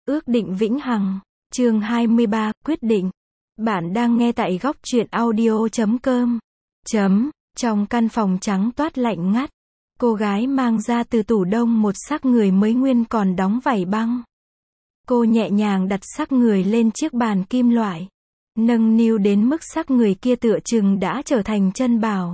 Ước định vĩnh hằng. Chương 23, quyết định. Bạn đang nghe tại góc truyện audio.com. Trong căn phòng trắng toát lạnh ngắt, cô gái mang ra từ tủ đông một xác người mới nguyên còn đóng vảy băng. Cô nhẹ nhàng đặt xác người lên chiếc bàn kim loại, nâng niu đến mức xác người kia tựa chừng đã trở thành chân bảo.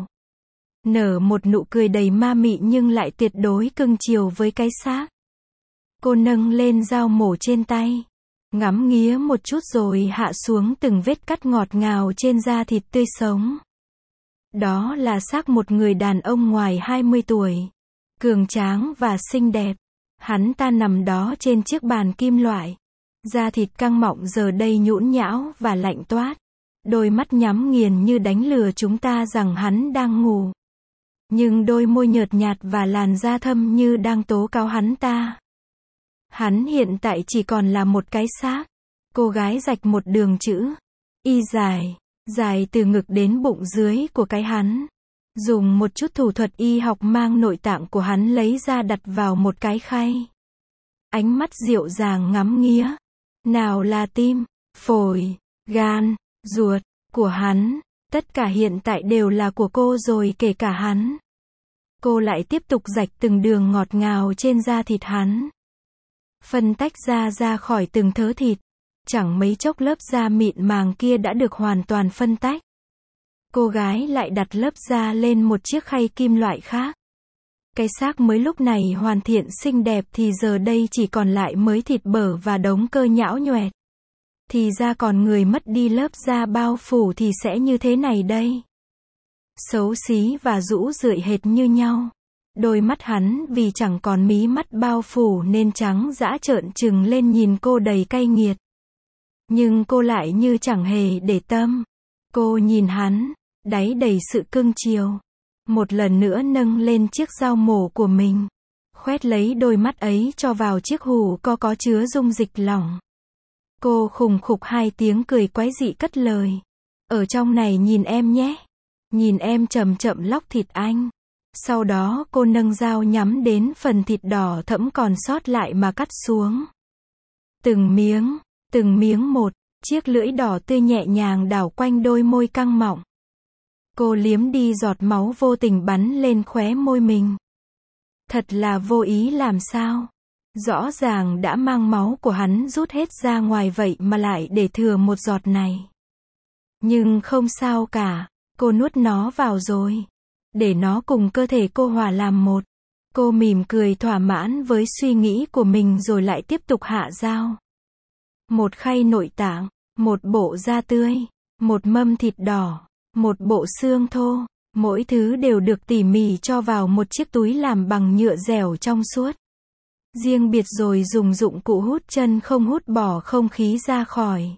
Nở một nụ cười đầy ma mị nhưng lại tuyệt đối cưng chiều với cái xác. Cô nâng lên dao mổ trên tay, ngắm nghía một chút rồi hạ xuống từng vết cắt ngọt ngào trên da thịt tươi sống. Đó là xác một người đàn ông ngoài 20 tuổi, cường tráng và xinh đẹp. Hắn ta nằm đó trên chiếc bàn kim loại, da thịt căng mọng giờ đây nhũn nhão và lạnh toát. Đôi mắt nhắm nghiền như đánh lừa chúng ta rằng hắn đang ngủ. Nhưng đôi môi nhợt nhạt và làn da thâm như đang tố cáo hắn ta. Hắn hiện tại chỉ còn là một cái xác. Cô gái rạch một đường chữ Y dài từ ngực đến bụng dưới của cái hắn. Dùng một chút thủ thuật y học mang nội tạng của hắn lấy ra đặt vào một cái khay. Ánh mắt dịu dàng ngắm nghía. Nào là tim, phổi, gan, ruột của hắn. Tất cả hiện tại đều là của cô rồi, kể cả hắn. Cô lại tiếp tục rạch từng đường ngọt ngào trên da thịt hắn. Phân tách ra khỏi từng thớ thịt. Chẳng mấy chốc lớp da mịn màng kia đã được hoàn toàn phân tách. Cô gái lại đặt lớp da lên một chiếc khay kim loại khác. Cái xác mới lúc này hoàn thiện xinh đẹp thì giờ đây chỉ còn lại mới thịt bở và đống cơ nhão nhoẹt. Thì ra còn người mất đi lớp da bao phủ thì sẽ như thế này đây. Xấu xí và rũ rượi hệt như nhau. Đôi mắt hắn vì chẳng còn mí mắt bao phủ nên trắng dã trợn trừng lên nhìn cô đầy cay nghiệt. Nhưng cô lại như chẳng hề để tâm. Cô nhìn hắn, đáy đầy sự cưng chiều. Một lần nữa nâng lên chiếc dao mổ của mình. Khoét lấy đôi mắt ấy cho vào chiếc hũ có chứa dung dịch lỏng. Cô khùng khục hai tiếng cười quái dị cất lời. Ở trong này nhìn em nhé. Nhìn em chậm chậm lóc thịt anh. Sau đó cô nâng dao nhắm đến phần thịt đỏ thẫm còn sót lại mà cắt xuống. Từng miếng một, chiếc lưỡi đỏ tươi nhẹ nhàng đảo quanh đôi môi căng mọng. Cô liếm đi giọt máu vô tình bắn lên khóe môi mình. Thật là vô ý làm sao? Rõ ràng đã mang máu của hắn rút hết ra ngoài vậy mà lại để thừa một giọt này. Nhưng không sao cả, cô nuốt nó vào rồi. Để nó cùng cơ thể cô hòa làm một. Cô mỉm cười thỏa mãn với suy nghĩ của mình rồi lại tiếp tục hạ dao. Một khay nội tạng, một bộ da tươi, một mâm thịt đỏ, một bộ xương thô. Mỗi thứ đều được tỉ mỉ cho vào một chiếc túi làm bằng nhựa dẻo trong suốt. Riêng biệt rồi dùng dụng cụ hút chân không hút bỏ không khí ra khỏi.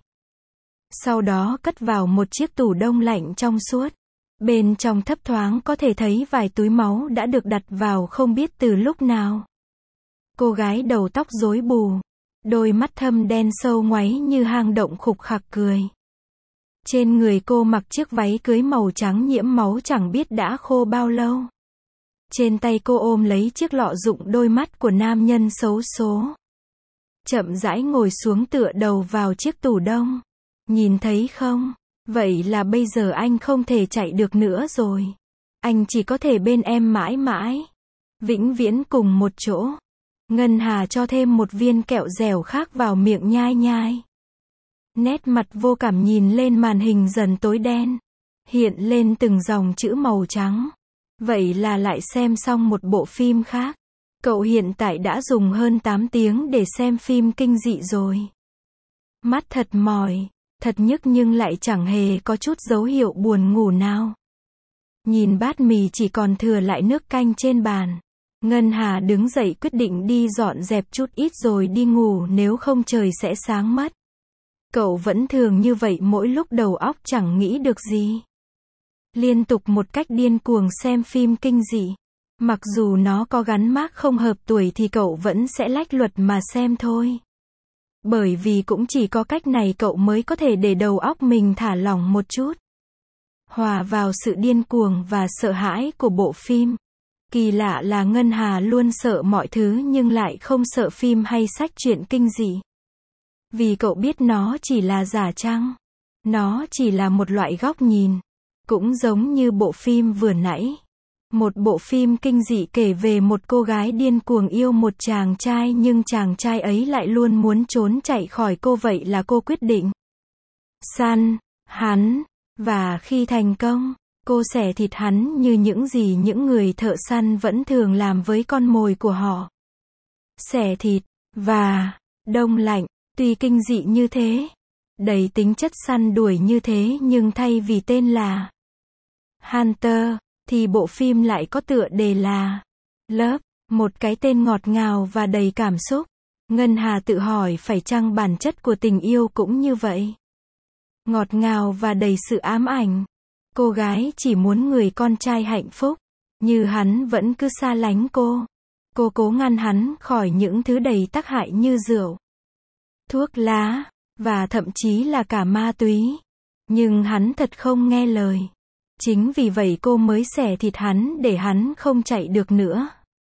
Sau đó cất vào một chiếc tủ đông lạnh trong suốt. Bên trong thấp thoáng có thể thấy vài túi máu đã được đặt vào không biết từ lúc nào. Cô gái đầu tóc rối bù, đôi mắt thâm đen sâu ngoáy như hang động khục khặc cười. Trên người cô mặc chiếc váy cưới màu trắng nhiễm máu chẳng biết đã khô bao lâu. Trên tay cô ôm lấy chiếc lọ dụng đôi mắt của nam nhân xấu số. Chậm rãi ngồi xuống tựa đầu vào chiếc tủ đông. Nhìn thấy không? Vậy là bây giờ anh không thể chạy được nữa rồi. Anh chỉ có thể bên em mãi mãi. Vĩnh viễn cùng một chỗ. Ngân Hà cho thêm một viên kẹo dẻo khác vào miệng nhai nhai. Nét mặt vô cảm nhìn lên màn hình dần tối đen. Hiện lên từng dòng chữ màu trắng. Vậy là lại xem xong một bộ phim khác. Cậu hiện tại đã dùng hơn 8 tiếng để xem phim kinh dị rồi. Mắt thật mỏi, thật nhức nhưng lại chẳng hề có chút dấu hiệu buồn ngủ nào. Nhìn bát mì chỉ còn thừa lại nước canh trên bàn. Ngân Hà đứng dậy quyết định đi dọn dẹp chút ít rồi đi ngủ nếu không trời sẽ sáng mất. Cậu vẫn thường như vậy mỗi lúc đầu óc chẳng nghĩ được gì. Liên tục một cách điên cuồng xem phim kinh dị. Mặc dù nó có gắn mác không hợp tuổi thì cậu vẫn sẽ lách luật mà xem thôi. Bởi vì cũng chỉ có cách này cậu mới có thể để đầu óc mình thả lỏng một chút. Hòa vào sự điên cuồng và sợ hãi của bộ phim. Kỳ lạ là Ngân Hà luôn sợ mọi thứ nhưng lại không sợ phim hay sách truyện kinh dị. Vì cậu biết nó chỉ là giả trăng. Nó chỉ là một loại góc nhìn. Cũng giống như bộ phim vừa nãy. Một bộ phim kinh dị kể về một cô gái điên cuồng yêu một chàng trai nhưng chàng trai ấy lại luôn muốn trốn chạy khỏi cô, vậy là cô quyết định săn hắn. Và khi thành công, cô xẻ thịt hắn như những gì những người thợ săn vẫn thường làm với con mồi của họ. Xẻ thịt, và đông lạnh, tuy kinh dị như thế, đầy tính chất săn đuổi như thế, nhưng thay vì tên là Hunter, thì bộ phim lại có tựa đề là Love, một cái tên ngọt ngào và đầy cảm xúc. Ngân Hà tự hỏi phải chăng bản chất của tình yêu cũng như vậy? Ngọt ngào và đầy sự ám ảnh. Cô gái chỉ muốn người con trai hạnh phúc, như hắn vẫn cứ xa lánh cô. Cô cố ngăn hắn khỏi những thứ đầy tác hại như rượu, thuốc lá, và thậm chí là cả ma túy. Nhưng hắn thật không nghe lời. Chính vì vậy cô mới xẻ thịt hắn để hắn không chạy được nữa.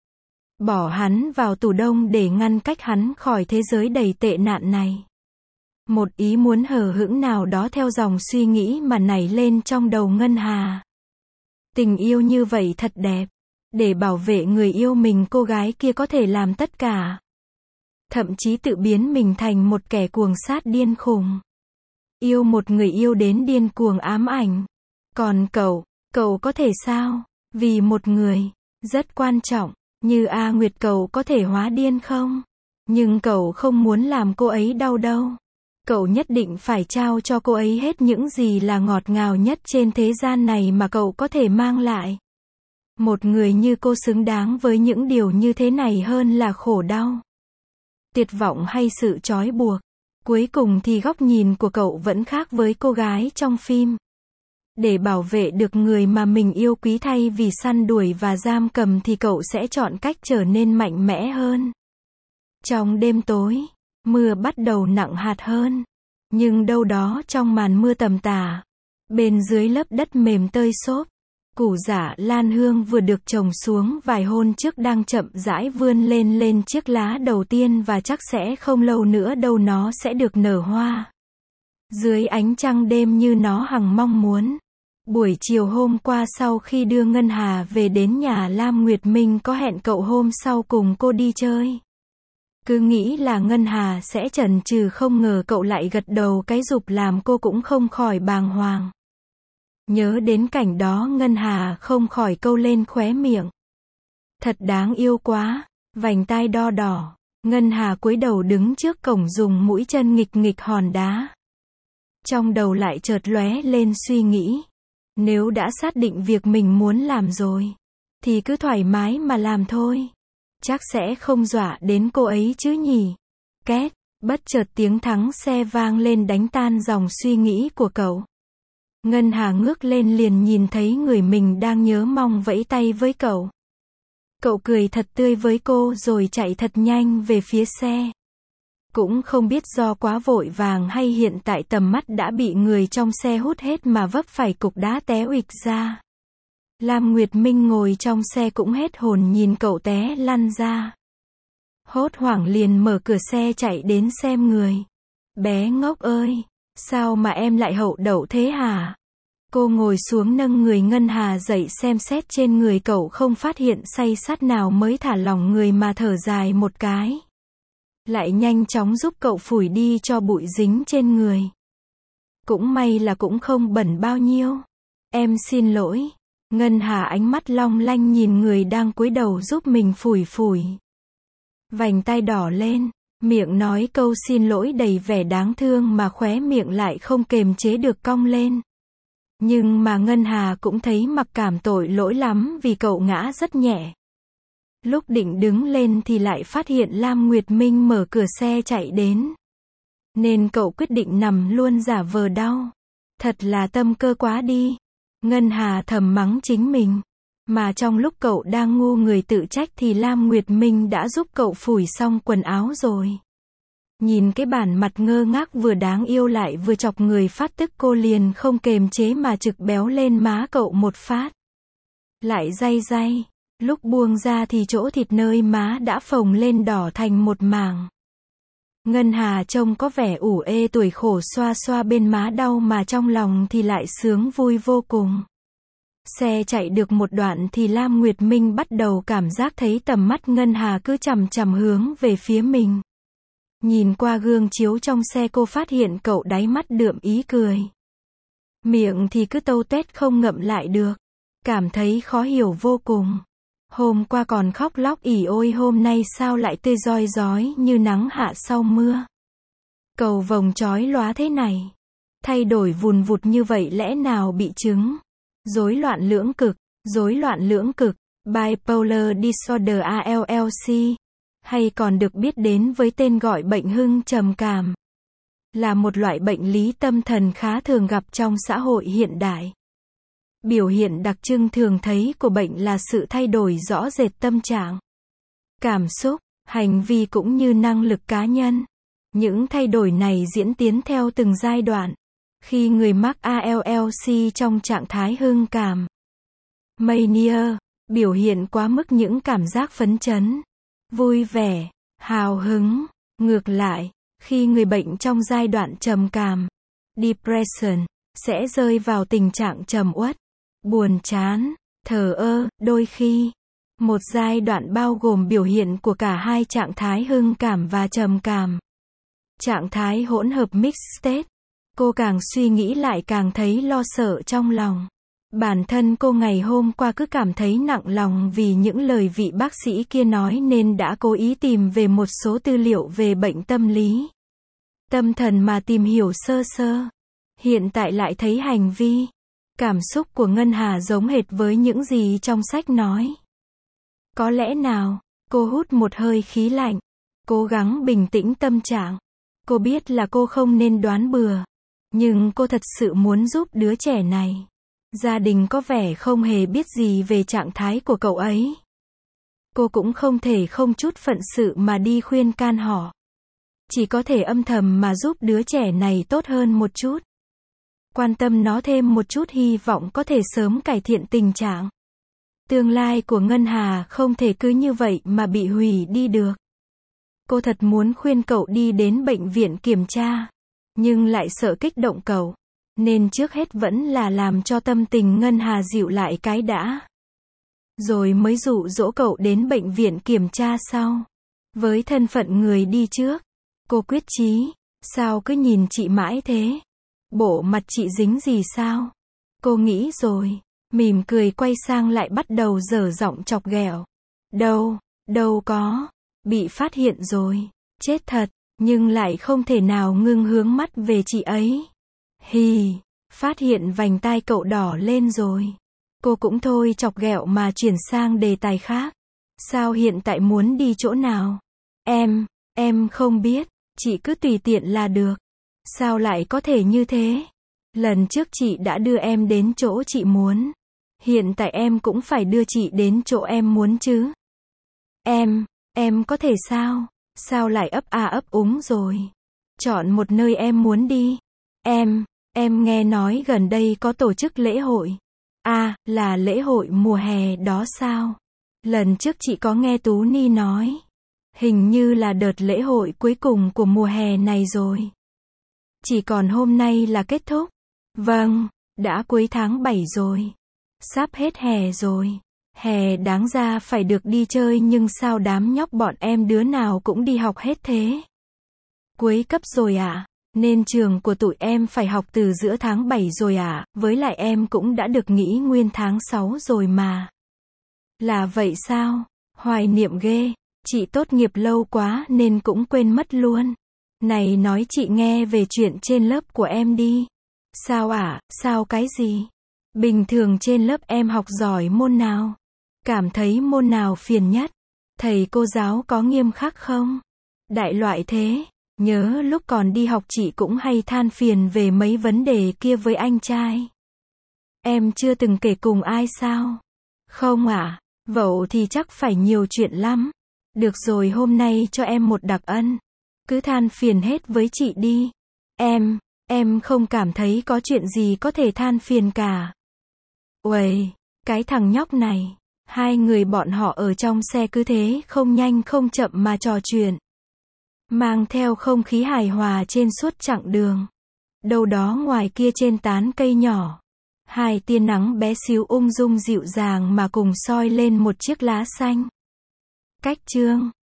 Bỏ hắn vào tủ đông để ngăn cách hắn khỏi thế giới đầy tệ nạn này. Một ý muốn hờ hững nào đó theo dòng suy nghĩ mà nảy lên trong đầu Ngân Hà. Tình yêu như vậy thật đẹp. Để bảo vệ người yêu mình, cô gái kia có thể làm tất cả. Thậm chí tự biến mình thành một kẻ cuồng sát điên khùng. Yêu một người yêu đến điên cuồng ám ảnh. Còn cậu có thể sao? Vì một người rất quan trọng như A Nguyệt, cậu có thể hóa điên không? Nhưng cậu không muốn làm cô ấy đau đâu. Cậu nhất định phải trao cho cô ấy hết những gì là ngọt ngào nhất trên thế gian này mà cậu có thể mang lại. Một người như cô xứng đáng với những điều như thế này hơn là khổ đau, tuyệt vọng hay sự trói buộc. Cuối cùng thì góc nhìn của cậu vẫn khác với cô gái trong phim. Để bảo vệ được người mà mình yêu quý thay vì săn đuổi và giam cầm thì cậu sẽ chọn cách trở nên mạnh mẽ hơn. Trong đêm tối, mưa bắt đầu nặng hạt hơn. Nhưng đâu đó trong màn mưa tầm tã, bên dưới lớp đất mềm tơi xốp, củ dạ lan hương vừa được trồng xuống vài hôm trước đang chậm rãi vươn lên chiếc lá đầu tiên, và chắc sẽ không lâu nữa đâu nó sẽ được nở hoa. Dưới ánh trăng đêm như nó hằng mong muốn. Buổi chiều hôm qua sau khi đưa Ngân Hà về đến nhà, Lam Nguyệt Minh có hẹn cậu hôm sau cùng cô đi chơi. Cứ nghĩ là Ngân Hà sẽ chần chừ, không ngờ cậu lại gật đầu cái rụp làm cô cũng không khỏi bàng hoàng. Nhớ đến cảnh đó, Ngân Hà không khỏi câu lên khóe miệng. Thật đáng yêu quá. Vành tai đo đỏ. Ngân Hà cúi đầu đứng trước cổng dùng mũi chân nghịch nghịch hòn đá. Trong đầu lại chợt lóe lên suy nghĩ. Nếu đã xác định việc mình muốn làm rồi, thì cứ thoải mái mà làm thôi. Chắc sẽ không dọa đến cô ấy chứ nhỉ? Két, bất chợt tiếng thắng xe vang lên đánh tan dòng suy nghĩ của cậu. Ngân Hà ngước lên liền nhìn thấy người mình đang nhớ mong vẫy tay với cậu. Cậu cười thật tươi với cô rồi chạy thật nhanh về phía xe. Cũng không biết do quá vội vàng hay hiện tại tầm mắt đã bị người trong xe hút hết mà vấp phải cục đá té uịch ra. Lam Nguyệt Minh ngồi trong xe cũng hết hồn nhìn cậu té lăn ra. Hốt hoảng liền mở cửa xe chạy đến xem người. Bé ngốc ơi, sao mà em lại hậu đậu thế hả? Cô ngồi xuống nâng người Ngân Hà dậy xem xét trên người cậu không phát hiện say sắt nào mới thả lỏng người mà thở dài một cái. Lại nhanh chóng giúp cậu phủi đi cho bụi dính trên người. Cũng may là cũng không bẩn bao nhiêu. Em xin lỗi. Ngân Hà ánh mắt long lanh nhìn người đang cúi đầu giúp mình phủi phủi. Vành tai đỏ lên, miệng nói câu xin lỗi đầy vẻ đáng thương mà khóe miệng lại không kềm chế được cong lên. Nhưng mà Ngân Hà cũng thấy mặc cảm tội lỗi lắm vì cậu ngã rất nhẹ. Lúc định đứng lên thì lại phát hiện Lam Nguyệt Minh mở cửa xe chạy đến. Nên cậu quyết định nằm luôn giả vờ đau. Thật là tâm cơ quá đi. Ngân Hà thầm mắng chính mình. Mà trong lúc cậu đang ngu người tự trách thì Lam Nguyệt Minh đã giúp cậu phủi xong quần áo rồi. Nhìn cái bản mặt ngơ ngác vừa đáng yêu lại vừa chọc người phát tức, cô liền không kềm chế mà chực béo lên má cậu một phát. Lại day day. Lúc buông ra thì chỗ thịt nơi má đã phồng lên đỏ thành một mảng. Ngân Hà trông có vẻ ủ ê tuổi khổ, xoa xoa bên má đau mà trong lòng thì lại sướng vui vô cùng. Xe chạy được một đoạn thì Lam Nguyệt Minh bắt đầu cảm giác thấy tầm mắt Ngân Hà cứ chằm chằm hướng về phía mình. Nhìn qua gương chiếu trong xe, cô phát hiện cậu đáy mắt đượm ý cười. Miệng thì cứ tâu tuét không ngậm lại được. Cảm thấy khó hiểu vô cùng. Hôm qua còn khóc lóc ỉ ôi, hôm nay sao lại tươi rói rói như nắng hạ sau mưa. Cầu vồng chói lóa thế này. Thay đổi vùn vụt như vậy lẽ nào bị chứng rối loạn lưỡng cực, bipolar disorder ALLC, hay còn được biết đến với tên gọi bệnh hưng trầm cảm, là một loại bệnh lý tâm thần khá thường gặp trong xã hội hiện đại. Biểu hiện đặc trưng thường thấy của bệnh là sự thay đổi rõ rệt tâm trạng, cảm xúc, hành vi cũng như năng lực cá nhân. Những thay đổi này diễn tiến theo từng giai đoạn. Khi người mắc ALLC trong trạng thái hưng cảm, mania, biểu hiện quá mức những cảm giác phấn chấn, vui vẻ, hào hứng. Ngược lại, khi người bệnh trong giai đoạn trầm cảm, depression, sẽ rơi vào tình trạng trầm uất, buồn chán, thờ ơ. Đôi khi, một giai đoạn bao gồm biểu hiện của cả hai trạng thái hưng cảm và trầm cảm. Trạng thái hỗn hợp mixed state. Cô càng suy nghĩ lại càng thấy lo sợ trong lòng. Bản thân cô ngày hôm qua cứ cảm thấy nặng lòng vì những lời vị bác sĩ kia nói nên đã cố ý tìm về một số tư liệu về bệnh tâm lý, tâm thần mà tìm hiểu sơ sơ. Hiện tại lại thấy hành vi, cảm xúc của Ngân Hà giống hệt với những gì trong sách nói. Có lẽ nào, cô hút một hơi khí lạnh, cố gắng bình tĩnh tâm trạng. Cô biết là cô không nên đoán bừa, nhưng cô thật sự muốn giúp đứa trẻ này. Gia đình có vẻ không hề biết gì về trạng thái của cậu ấy. Cô cũng không thể không chút phận sự mà đi khuyên can họ. Chỉ có thể âm thầm mà giúp đứa trẻ này tốt hơn một chút. Quan tâm nó thêm một chút, hy vọng có thể sớm cải thiện tình trạng. Tương lai của Ngân Hà không thể cứ như vậy mà bị hủy đi được. Cô thật muốn khuyên cậu đi đến bệnh viện kiểm tra, nhưng lại sợ kích động cậu, nên trước hết vẫn là làm cho tâm tình Ngân Hà dịu lại cái đã, rồi mới dụ dỗ cậu đến bệnh viện kiểm tra sau. Với thân phận người đi trước, cô quyết chí, sao cứ nhìn chị mãi thế? Bộ mặt chị dính gì sao? Cô nghĩ rồi, mỉm cười quay sang lại bắt đầu dở giọng chọc ghẹo. Đâu có, bị phát hiện rồi, chết thật, nhưng lại không thể nào ngưng hướng mắt về chị ấy. Hì, phát hiện vành tai cậu đỏ lên rồi. Cô cũng thôi chọc ghẹo mà chuyển sang đề tài khác. Sao hiện tại muốn đi chỗ nào? Em không biết, chị cứ tùy tiện là được. Sao lại có thể như thế? Lần trước chị đã đưa em đến chỗ chị muốn. Hiện tại em cũng phải đưa chị đến chỗ em muốn chứ. Em có thể sao? Sao lại ấp úng rồi? Chọn một nơi em muốn đi. Em nghe nói gần đây có tổ chức lễ hội. À, là lễ hội mùa hè đó sao? Lần trước chị có nghe Tú Ni nói. Hình như là đợt lễ hội cuối cùng của mùa hè này rồi. Chỉ còn hôm nay là kết thúc. Vâng, đã cuối tháng 7 rồi. Sắp hết hè rồi. Hè đáng ra phải được đi chơi nhưng sao đám nhóc bọn em đứa nào cũng đi học hết thế? Cuối cấp rồi ạ. Nên trường của tụi em phải học từ giữa tháng 7 rồi ạ. Với lại em cũng đã được nghỉ nguyên tháng 6 rồi mà. Là vậy sao? Hoài niệm ghê. Chị tốt nghiệp lâu quá nên cũng quên mất luôn. Này nói chị nghe về chuyện trên lớp của em đi. Sao ạ? Sao cái gì? Bình thường trên lớp em học giỏi môn nào? Cảm thấy môn nào phiền nhất? Thầy cô giáo có nghiêm khắc không? Đại loại thế. Nhớ lúc còn đi học chị cũng hay than phiền về mấy vấn đề kia với anh trai. Em chưa từng kể cùng ai sao? Không ạ. Vậy thì chắc phải nhiều chuyện lắm. Được rồi, hôm nay cho em một đặc ân. Cứ than phiền hết với chị đi. Em không cảm thấy có chuyện gì có thể than phiền cả. Uầy, cái thằng nhóc này. Hai người bọn họ ở trong xe cứ thế không nhanh không chậm mà trò chuyện. mang theo không khí hài hòa trên suốt chặng đường. Đâu đó ngoài kia trên tán cây nhỏ, hai tia nắng bé xíu ung dung dịu dàng mà cùng soi lên một chiếc lá xanh. Cách chương